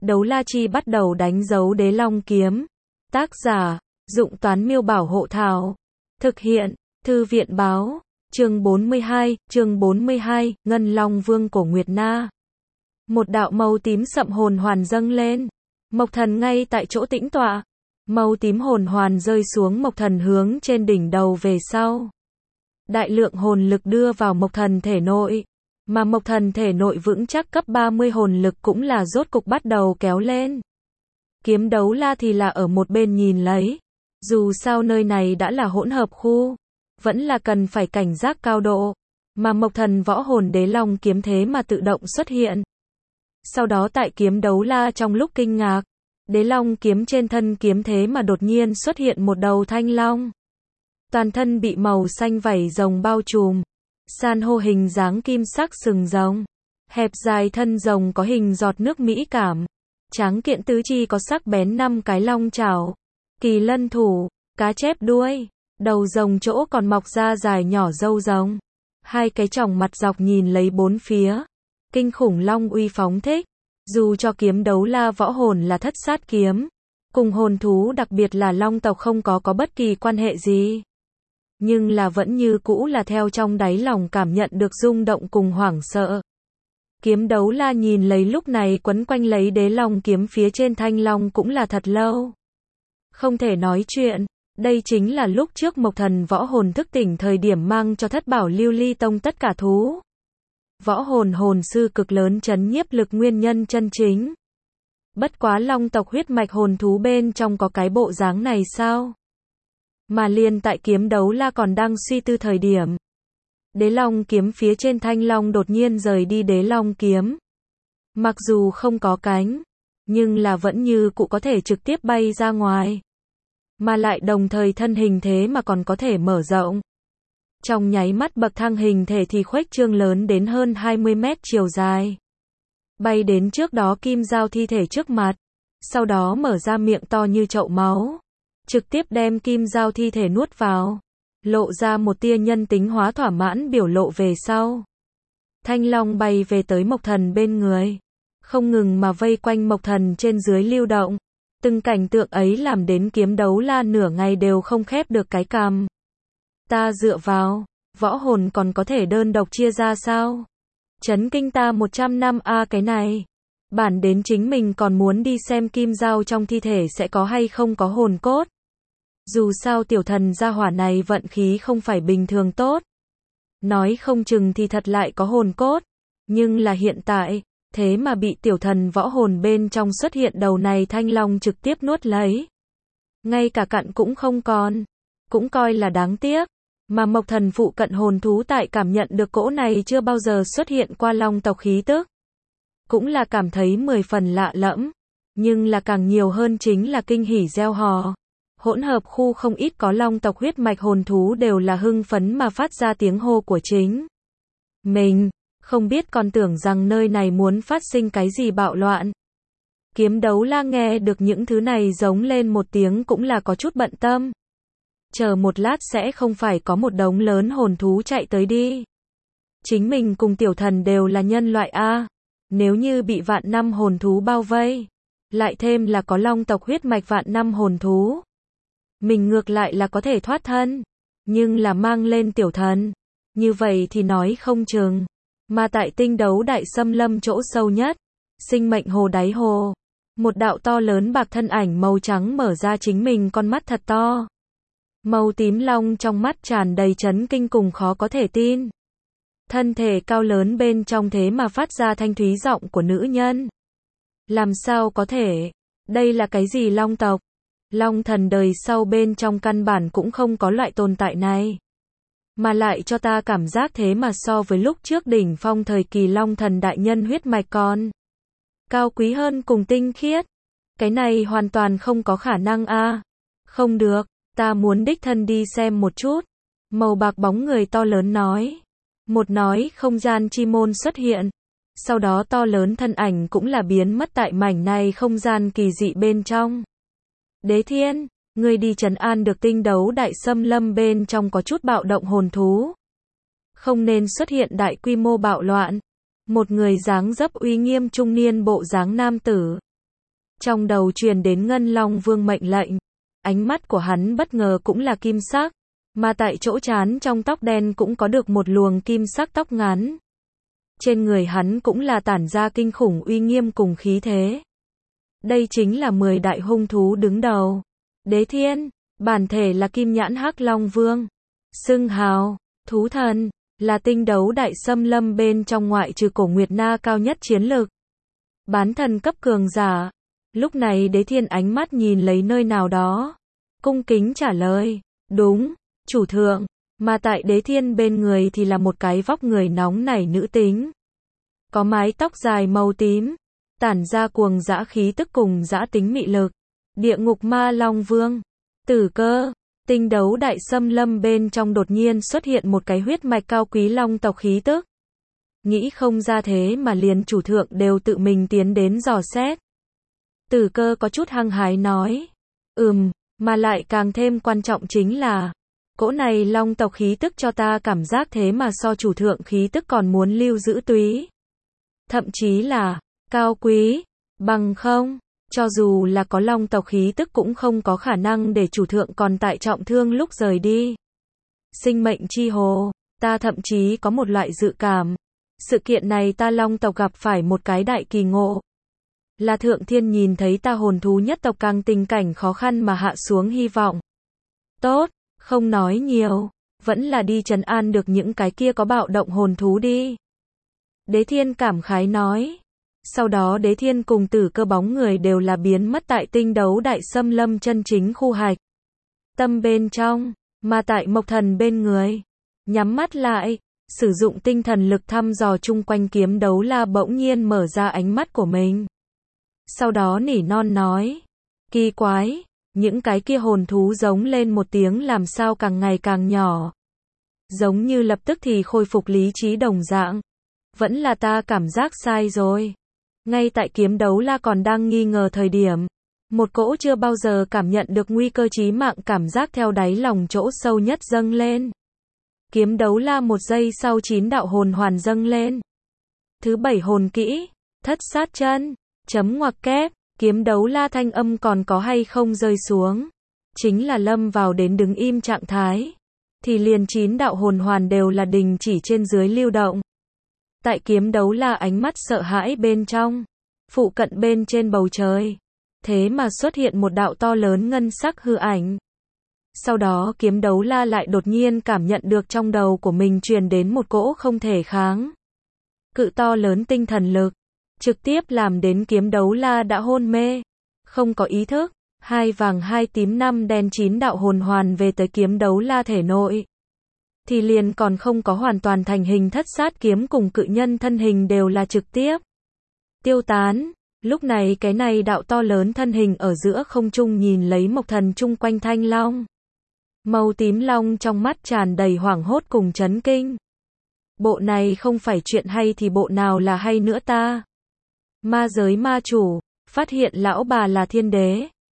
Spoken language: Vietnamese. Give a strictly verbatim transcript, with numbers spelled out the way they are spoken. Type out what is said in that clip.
Đấu la chi bắt đầu đánh dấu đế long kiếm. Tác giả, Dụng Toán Miêu Bảo Hộ Thảo. Thực hiện, Thư viện Báo. Chương bốn mươi hai, chương bốn mươi hai, Ngân Long Vương Cổ Nguyệt Na. Một đạo màu tím sậm hồn hoàn dâng lên. Mộc Thần ngay tại chỗ tĩnh tọa. Màu tím hồn hoàn rơi xuống Mộc Thần hướng trên đỉnh đầu về sau. Đại lượng hồn lực đưa vào Mộc Thần thể nội. Mà Mộc Thần thể nội vững chắc cấp ba mươi hồn lực cũng là rốt cục bắt đầu kéo lên. Kiếm Đấu La thì là ở một bên nhìn lấy. Dù sao nơi này đã là hỗn hợp khu, vẫn là cần phải cảnh giác cao độ. Mà Mộc Thần võ hồn đế long kiếm thế mà tự động xuất hiện. Sau đó tại Kiếm Đấu La trong lúc kinh ngạc, đế long kiếm trên thân kiếm thế mà đột nhiên xuất hiện một đầu thanh long. Toàn thân bị màu xanh vảy rồng bao trùm. San hô hình dáng kim sắc sừng rồng. Hẹp dài thân rồng có hình giọt nước mỹ cảm. Tráng kiện tứ chi có sắc bén năm cái long chảo. Kỳ lân thủ, cá chép đuôi. Đầu rồng chỗ còn mọc ra dài nhỏ râu rồng. Hai cái tròng mặt dọc nhìn lấy bốn phía. Kinh khủng long uy phóng thích. Dù cho Kiếm Đấu La võ hồn là thất sát kiếm, cùng hồn thú đặc biệt là long tộc không có có bất kỳ quan hệ gì. Nhưng là vẫn như cũ là theo trong đáy lòng cảm nhận được rung động cùng hoảng sợ. Kiếm Đấu La nhìn lấy lúc này quấn quanh lấy đế long kiếm phía trên thanh long cũng là thật lâu. Không thể nói chuyện, đây chính là lúc trước Mộc Thần võ hồn thức tỉnh thời điểm mang cho Thất Bảo Lưu Ly Tông tất cả thú. Võ hồn hồn sư cực lớn chấn nhiếp lực nguyên nhân chân chính. Bất quá long tộc huyết mạch hồn thú bên trong có cái bộ dáng này sao? Mà liền tại Kiếm Đấu La còn đang suy tư thời điểm, đế long kiếm phía trên thanh long đột nhiên rời đi đế long kiếm. Mặc dù không có cánh, nhưng là vẫn như cụ có thể trực tiếp bay ra ngoài. Mà lại đồng thời thân hình thế mà còn có thể mở rộng. Trong nháy mắt bậc thang hình thể thì khuếch trương lớn đến hơn hai mươi mét chiều dài. Bay đến trước đó kim giao thi thể trước mặt. Sau đó mở ra miệng to như chậu máu. Trực tiếp đem kim giao thi thể nuốt vào. Lộ ra một tia nhân tính hóa thỏa mãn biểu lộ về sau. Thanh long bay về tới Mộc Thần bên người. Không ngừng mà vây quanh Mộc Thần trên dưới lưu động. Từng cảnh tượng ấy làm đến Kiếm Đấu La nửa ngày đều không khép được cái cằm. Ta dựa vào, võ hồn còn có thể đơn độc chia ra sao? Chấn kinh ta một trăm năm a à cái này. Bản đến chính mình còn muốn đi xem kim giao trong thi thể sẽ có hay không có hồn cốt. Dù sao tiểu thần gia hỏa này vận khí không phải bình thường tốt. Nói không chừng thì thật lại có hồn cốt. Nhưng là hiện tại, thế mà bị tiểu thần võ hồn bên trong xuất hiện đầu này thanh long trực tiếp nuốt lấy. Ngay cả cặn cũng không còn. Cũng coi là đáng tiếc. Mà Mộc Thần phụ cận hồn thú tại cảm nhận được cỗ này chưa bao giờ xuất hiện qua long tộc khí tức. Cũng là cảm thấy mười phần lạ lẫm. Nhưng là càng nhiều hơn chính là kinh hỉ reo hò. Hỗn hợp khu không ít có long tộc huyết mạch hồn thú đều là hưng phấn mà phát ra tiếng hô của chính mình. Không biết còn tưởng rằng nơi này muốn phát sinh cái gì bạo loạn. Kiếm Đấu La nghe được những thứ này giống lên một tiếng cũng là có chút bận tâm. Chờ một lát sẽ không phải có một đống lớn hồn thú chạy tới đi. Chính mình cùng tiểu thần đều là nhân loại A. Nếu như bị vạn năm hồn thú bao vây, lại thêm là có long tộc huyết mạch vạn năm hồn thú. Mình ngược lại là có thể thoát thân. Nhưng là mang lên tiểu thần. Như vậy thì nói không chừng. Mà tại tinh đấu đại xâm lâm chỗ sâu nhất, sinh mệnh hồ đáy hồ. Một đạo to lớn bạc thân ảnh màu trắng mở ra chính mình con mắt thật to. Màu tím long trong mắt tràn đầy chấn kinh cùng khó có thể tin. Thân thể cao lớn bên trong thế mà phát ra thanh thúy giọng của nữ nhân. Làm sao có thể? Đây là cái gì long tộc? Long thần đời sau bên trong căn bản cũng không có loại tồn tại này. Mà lại cho ta cảm giác thế mà so với lúc trước đỉnh phong thời kỳ long thần đại nhân huyết mạch còn cao quý hơn cùng tinh khiết. Cái này hoàn toàn không có khả năng a. À. Không được, ta muốn đích thân đi xem một chút. Màu bạc bóng người to lớn nói. Một nói không gian chi môn xuất hiện. Sau đó to lớn thân ảnh cũng là biến mất tại mảnh này không gian kỳ dị bên trong. Đế Thiên, ngươi đi trấn an được tinh đấu đại xâm lâm bên trong có chút bạo động hồn thú. Không nên xuất hiện đại quy mô bạo loạn. Một người dáng dấp uy nghiêm trung niên bộ dáng nam tử. Trong đầu truyền đến Ngân Long Vương mệnh lệnh. Ánh mắt của hắn bất ngờ cũng là kim sắc, mà tại chỗ trán trong tóc đen cũng có được một luồng kim sắc tóc ngắn. Trên người hắn cũng là tản ra kinh khủng uy nghiêm cùng khí thế. Đây chính là mười đại hung thú đứng đầu. Đế Thiên, bản thể là Kim Nhãn Hắc Long Vương. Xưng hào, thú thần, là tinh đấu đại xâm lâm bên trong ngoại trừ Cổ Nguyệt Na cao nhất chiến lực. Bán thần cấp cường giả. Lúc này Đế Thiên ánh mắt nhìn lấy nơi nào đó. Cung kính trả lời. Đúng, chủ thượng. Mà tại Đế Thiên bên người thì là một cái vóc người nóng nảy nữ tính. Có mái tóc dài màu tím. Tản ra cuồng dã khí tức cùng dã tính mị lực. Địa ngục ma Long Vương. Tử Cơ. Tinh đấu đại xâm lâm bên trong đột nhiên xuất hiện một cái huyết mạch cao quý long tộc khí tức. Nghĩ không ra thế mà liền chủ thượng đều tự mình tiến đến dò xét. Tử Cơ có chút hăng hái nói. Ừm, mà lại càng thêm quan trọng chính là, cỗ này long tộc khí tức cho ta cảm giác thế mà so chủ thượng khí tức còn muốn lưu giữ túy. Thậm chí là, cao quý, bằng không, cho dù là có long tộc khí tức cũng không có khả năng để chủ thượng còn tại trọng thương lúc rời đi. Sinh mệnh chi hồ, ta thậm chí có một loại dự cảm. Sự kiện này ta long tộc gặp phải một cái đại kỳ ngộ. Là thượng thiên nhìn thấy ta hồn thú nhất tộc càng tình cảnh khó khăn mà hạ xuống hy vọng. Tốt, không nói nhiều, vẫn là đi trấn an được những cái kia có bạo động hồn thú đi. Đế Thiên cảm khái nói. Sau đó Đế Thiên cùng Tử Cơ bóng người đều là biến mất tại tinh đấu đại xâm lâm chân chính khu hạch. Tâm bên trong, mà tại Mộc Thần bên người. Nhắm mắt lại, sử dụng tinh thần lực thăm dò chung quanh kiếm đấu la bỗng nhiên mở ra ánh mắt của mình. Sau đó nỉ non nói. Kỳ quái, những cái kia hồn thú giống lên một tiếng làm sao càng ngày càng nhỏ. Giống như lập tức thì khôi phục lý trí đồng dạng. Vẫn là ta cảm giác sai rồi. Ngay tại kiếm đấu la còn đang nghi ngờ thời điểm, một cỗ chưa bao giờ cảm nhận được nguy cơ chí mạng cảm giác theo đáy lòng chỗ sâu nhất dâng lên. Kiếm đấu la một giây sau chín đạo hồn hoàn dâng lên. Thứ bảy hồn kỹ, thất sát chân, chấm ngoặc kép, kiếm đấu la thanh âm còn có hay không rơi xuống. Chính là lâm vào đến đứng im trạng thái. Thì liền chín đạo hồn hoàn đều là đình chỉ trên dưới lưu động. Tại kiếm đấu la ánh mắt sợ hãi bên trong, phụ cận bên trên bầu trời, thế mà xuất hiện một đạo to lớn ngân sắc hư ảnh. Sau đó kiếm đấu la lại đột nhiên cảm nhận được trong đầu của mình truyền đến một cỗ không thể kháng. Cự to lớn tinh thần lực, trực tiếp làm đến kiếm đấu la đã hôn mê, không có ý thức, hai vàng hai tím năm đen chín đạo hồn hoàn về tới kiếm đấu la thể nội. Thì liền còn không có hoàn toàn thành hình thất sát kiếm cùng cự nhân thân hình đều là trực tiếp tiêu tán. Lúc này cái này đạo to lớn thân hình ở giữa không trung nhìn lấy Mộc Thần chung quanh thanh long. Màu tím long trong mắt tràn đầy hoảng hốt cùng chấn kinh. Bộ này không phải chuyện hay thì bộ nào là hay nữa ta? Ma giới ma chủ, phát hiện lão bà là thiên đế.